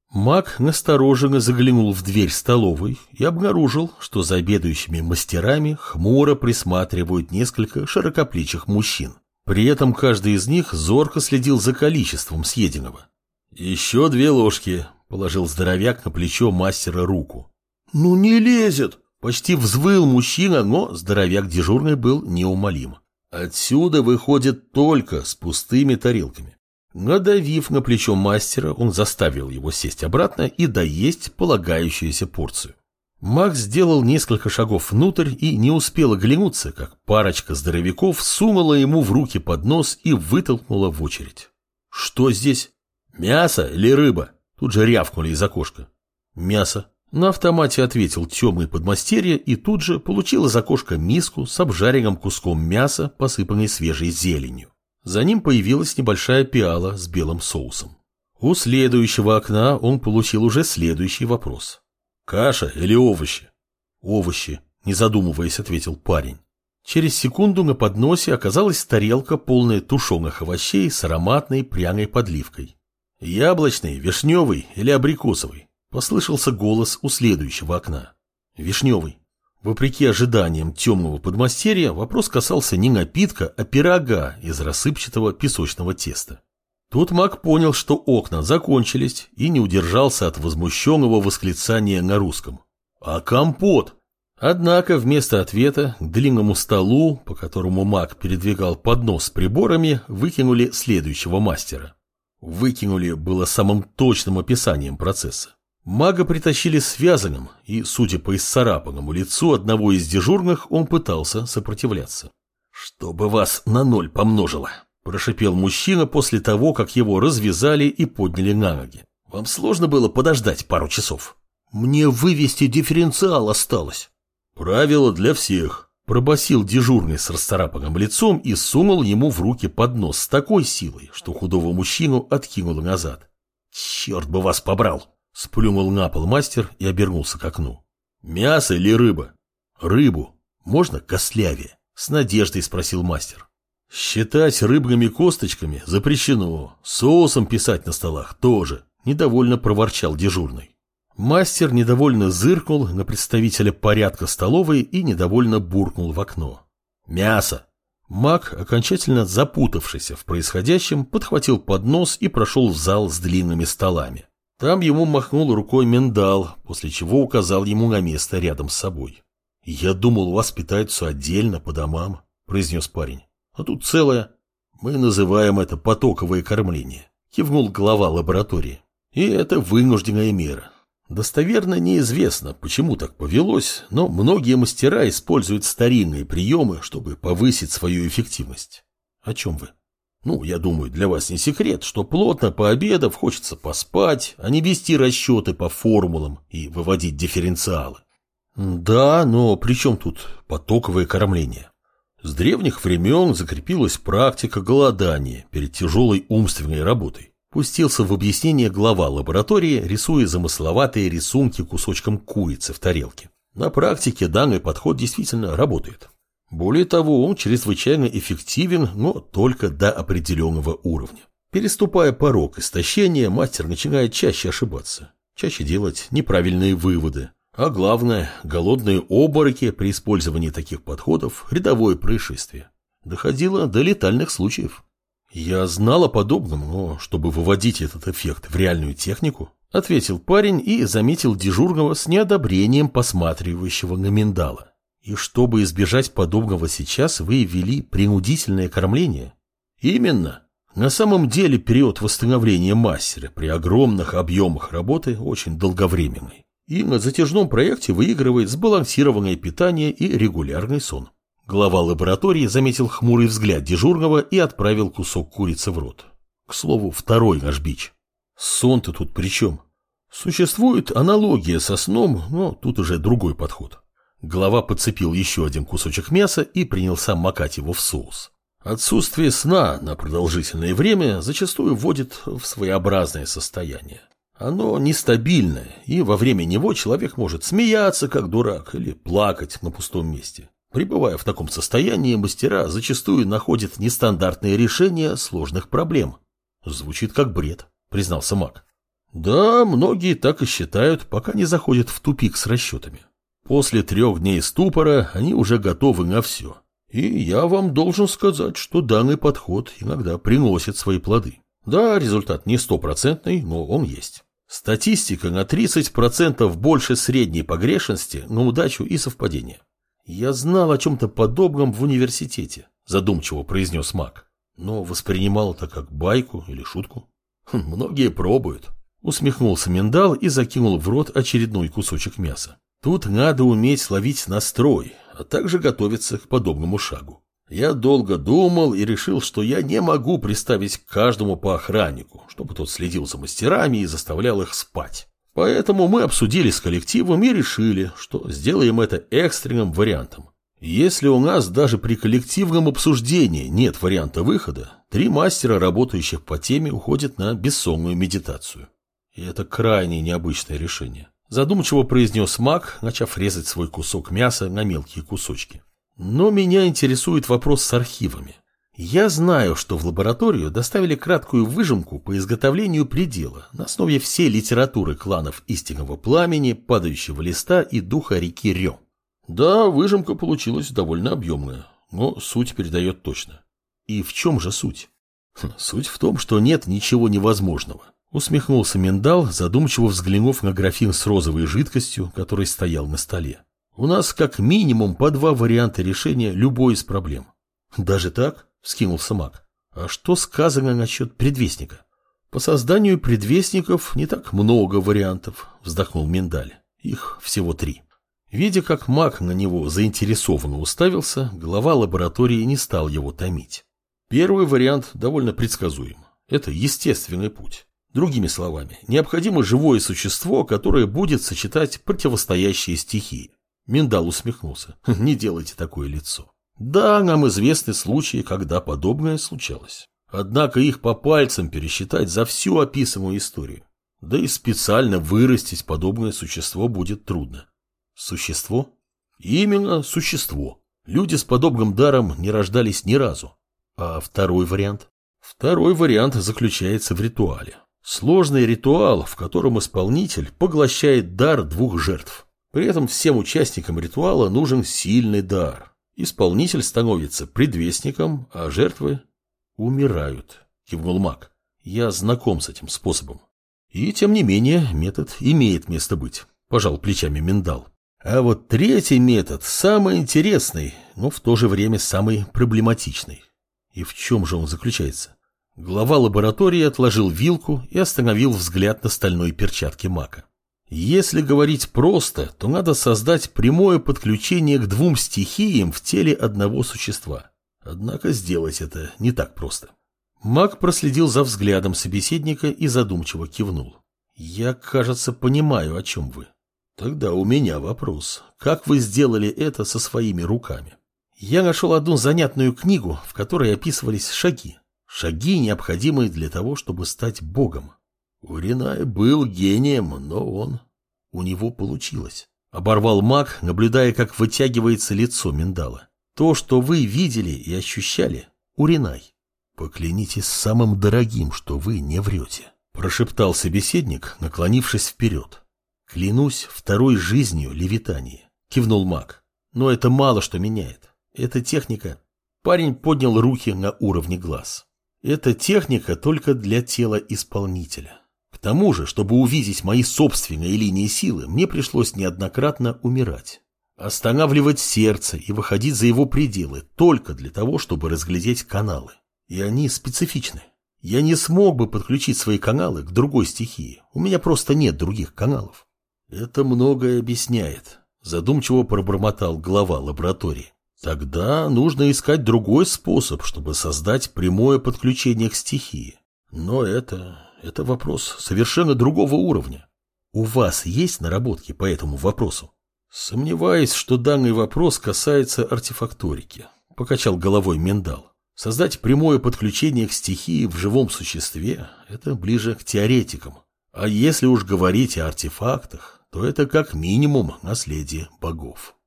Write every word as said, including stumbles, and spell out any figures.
Маг настороженно заглянул в дверь столовой и обнаружил, что за обедающими мастерами хмуро присматривают несколько широкоплечих мужчин. При этом каждый из них зорко следил за количеством съеденного. «Еще две ложки», — положил здоровяк на плечо мастера руку. «Ну не лезет!» — почти взвыл мужчина, но здоровяк дежурный был неумолим. «Отсюда выходит только с пустыми тарелками». Надавив на плечо мастера, он заставил его сесть обратно и доесть полагающуюся порцию. Маг сделал несколько шагов внутрь и не успел оглянуться, как парочка здоровяков сунула ему в руки поднос и вытолкнула в очередь. «Что здесь? Мясо или рыба?» Тут же рявкнули из окошка. «Мясо». На автомате ответил темный подмастерье и тут же получил из окошка миску с обжаренным куском мяса, посыпанной свежей зеленью. За ним появилась небольшая пиала с белым соусом. У следующего окна он получил уже следующий вопрос. «Каша или овощи?» «Овощи», не задумываясь, ответил парень. Через секунду на подносе оказалась тарелка, полная тушеных овощей с ароматной пряной подливкой. «Яблочный, вишневый или абрикосовый?» Послышался голос у следующего окна. «Вишневый». Вопреки ожиданиям темного подмастерья, вопрос касался не напитка, а пирога из рассыпчатого песочного теста. Тут маг понял, что окна закончились, и не удержался от возмущенного восклицания на русском. «А компот?» Однако вместо ответа к длинному столу, по которому маг передвигал поднос с приборами, выкинули следующего мастера. «Выкинули» было самым точным описанием процесса. Мага притащили связанным, и, судя по исцарапанному лицу одного из дежурных, он пытался сопротивляться. «Чтобы вас на ноль помножило», – прошипел мужчина после того, как его развязали и подняли на ноги. «Вам сложно было подождать пару часов? Мне вывести дифференциал осталось». «Правило для всех», – пробасил дежурный с расцарапанным лицом и сунул ему в руки поднос с такой силой, что худого мужчину откинуло назад. «Черт бы вас побрал!» Сплюнул на пол мастер и обернулся к окну. «Мясо или рыба?» «Рыбу. Можно костлявее?» С надеждой спросил мастер. «Считать рыбными косточками запрещено. Соусом писать на столах тоже», недовольно проворчал дежурный. Мастер недовольно зыркнул на представителя порядка столовой и недовольно буркнул в окно. «Мясо!» Маг, окончательно запутавшийся в происходящем, подхватил поднос и прошел в зал с длинными столами. Там ему махнул рукой миндал, после чего указал ему на место рядом с собой. «Я думал, у вас питаются отдельно, по домам», – произнес парень. «А тут целое. Мы называем это потоковое кормление», – кивнул глава лаборатории. «И это вынужденная мера. Достоверно неизвестно, почему так повелось, но многие мастера используют старинные приемы, чтобы повысить свою эффективность». «О чем вы?» «Ну, я думаю, для вас не секрет, что плотно пообедав хочется поспать, а не вести расчеты по формулам и выводить дифференциалы». «Да, но при чем тут потоковое кормление?» С древних времен закрепилась практика голодания перед тяжелой умственной работой. Пустился в объяснение глава лаборатории, рисуя замысловатые рисунки кусочком курицы в тарелке. На практике данный подход действительно работает. Более того, он чрезвычайно эффективен, но только до определенного уровня. Переступая порог истощения, мастер начинает чаще ошибаться, чаще делать неправильные выводы. А главное, голодные обмороки при использовании таких подходов – рядовое происшествие. Доходило до летальных случаев. «Я знал о подобном, но чтобы выводить этот эффект в реальную технику», – ответил парень и заметил дежурного с неодобрением посматривающего на миндала. «И чтобы избежать подобного сейчас, вы ввели принудительное кормление?» «Именно. На самом деле период восстановления мастера при огромных объемах работы очень долговременный. И на затяжном проекте выигрывает сбалансированное питание и регулярный сон». Глава лаборатории заметил хмурый взгляд дежурного и отправил кусок курицы в рот. К слову, второй наш бич. «Сон-то тут при чем?» «Существует аналогия со сном, но тут уже другой подход». Глава подцепил еще один кусочек мяса и принялся макать его в соус. Отсутствие сна на продолжительное время зачастую вводит в своеобразное состояние. Оно нестабильное, и во время него человек может смеяться, как дурак, или плакать на пустом месте. Пребывая в таком состоянии, мастера зачастую находят нестандартные решения сложных проблем. «Звучит как бред», — признался маг. Да, многие так и считают, пока не заходят в тупик с расчетами. После трех дней ступора они уже готовы на все. И я вам должен сказать, что данный подход иногда приносит свои плоды. Да, результат не стопроцентный, но он есть. Статистика на тридцать процентов больше средней погрешности на удачу и совпадение. Я знал о чем-то подобном в университете, задумчиво произнес маг, но воспринимал это как байку или шутку. Хм, многие пробуют. Усмехнулся миндал и закинул в рот очередной кусочек мяса. Тут надо уметь ловить настрой, а также готовиться к подобному шагу. Я долго думал и решил, что я не могу приставить к каждому по охраннику, чтобы тот следил за мастерами и заставлял их спать. Поэтому мы обсудили с коллективом и решили, что сделаем это экстренным вариантом. Если у нас даже при коллективном обсуждении нет варианта выхода, три мастера, работающих по теме, уходят на бессонную медитацию. И это крайне необычное решение. Задумчиво произнес маг, начав резать свой кусок мяса на мелкие кусочки. Но меня интересует вопрос с архивами. Я знаю, что в лабораторию доставили краткую выжимку по изготовлению предела на основе всей литературы кланов Истинного Пламени, Падающего Листа и Духа реки Рё. Да, выжимка получилась довольно объемная, но суть передает точно. И в чем же суть? Хм, суть в том, что нет ничего невозможного. Усмехнулся миндал, задумчиво взглянув на графин с розовой жидкостью, который стоял на столе. У нас как минимум по два варианта решения любой из проблем. Даже так? Вскинулся маг. А что сказано насчет предвестника? По созданию предвестников не так много вариантов, вздохнул миндаль. Их всего три. Видя, как маг на него заинтересованно уставился, глава лаборатории не стал его томить. Первый вариант довольно предсказуем. Это естественный путь. Другими словами, необходимо живое существо, которое будет сочетать противостоящие стихии. Миндал усмехнулся. Не делайте такое лицо. Да, нам известны случаи, когда подобное случалось. Однако их по пальцам пересчитать за всю описанную историю. Да и специально вырастить подобное существо будет трудно. Существо? Именно существо. Люди с подобным даром не рождались ни разу. А второй вариант? Второй вариант заключается в ритуале. Сложный ритуал, в котором исполнитель поглощает дар двух жертв. При этом всем участникам ритуала нужен сильный дар. Исполнитель становится предвестником, а жертвы умирают, кивнул маг. Я знаком с этим способом. И тем не менее метод имеет место быть, пожал плечами миндал. А вот третий метод самый интересный, но в то же время самый проблематичный. И в чем же он заключается? Глава лаборатории отложил вилку и остановил взгляд на стальной перчатке мага. Если говорить просто, то надо создать прямое подключение к двум стихиям в теле одного существа. Однако сделать это не так просто. Маг проследил за взглядом собеседника и задумчиво кивнул. Я, кажется, понимаю, о чем вы. Тогда у меня вопрос. Как вы сделали это со своими руками? Я нашел одну занятную книгу, в которой описывались шаги. Шаги, необходимые для того, чтобы стать богом. Уринай был гением, но он... У него получилось. Оборвал маг, наблюдая, как вытягивается лицо миндала. То, что вы видели и ощущали, Уринай. Поклянитесь самым дорогим, что вы не врете. Прошептал собеседник, наклонившись вперед. Клянусь второй жизнью левитании. Кивнул маг. Но это мало что меняет. Эта техника... Парень поднял руки на уровне глаз. Эта техника только для тела исполнителя. К тому же, чтобы увидеть мои собственные линии силы, мне пришлось неоднократно умирать. Останавливать сердце и выходить за его пределы только для того, чтобы разглядеть каналы. И они специфичны. Я не смог бы подключить свои каналы к другой стихии. У меня просто нет других каналов. Это многое объясняет. Задумчиво пробормотал глава лаборатории. Тогда нужно искать другой способ, чтобы создать прямое подключение к стихии. Но это... это вопрос совершенно другого уровня. У вас есть наработки по этому вопросу? Сомневаюсь, что данный вопрос касается артефакторики. Покачал головой миндал. Создать прямое подключение к стихии в живом существе – это ближе к теоретикам. А если уж говорить о артефактах, то это как минимум наследие богов.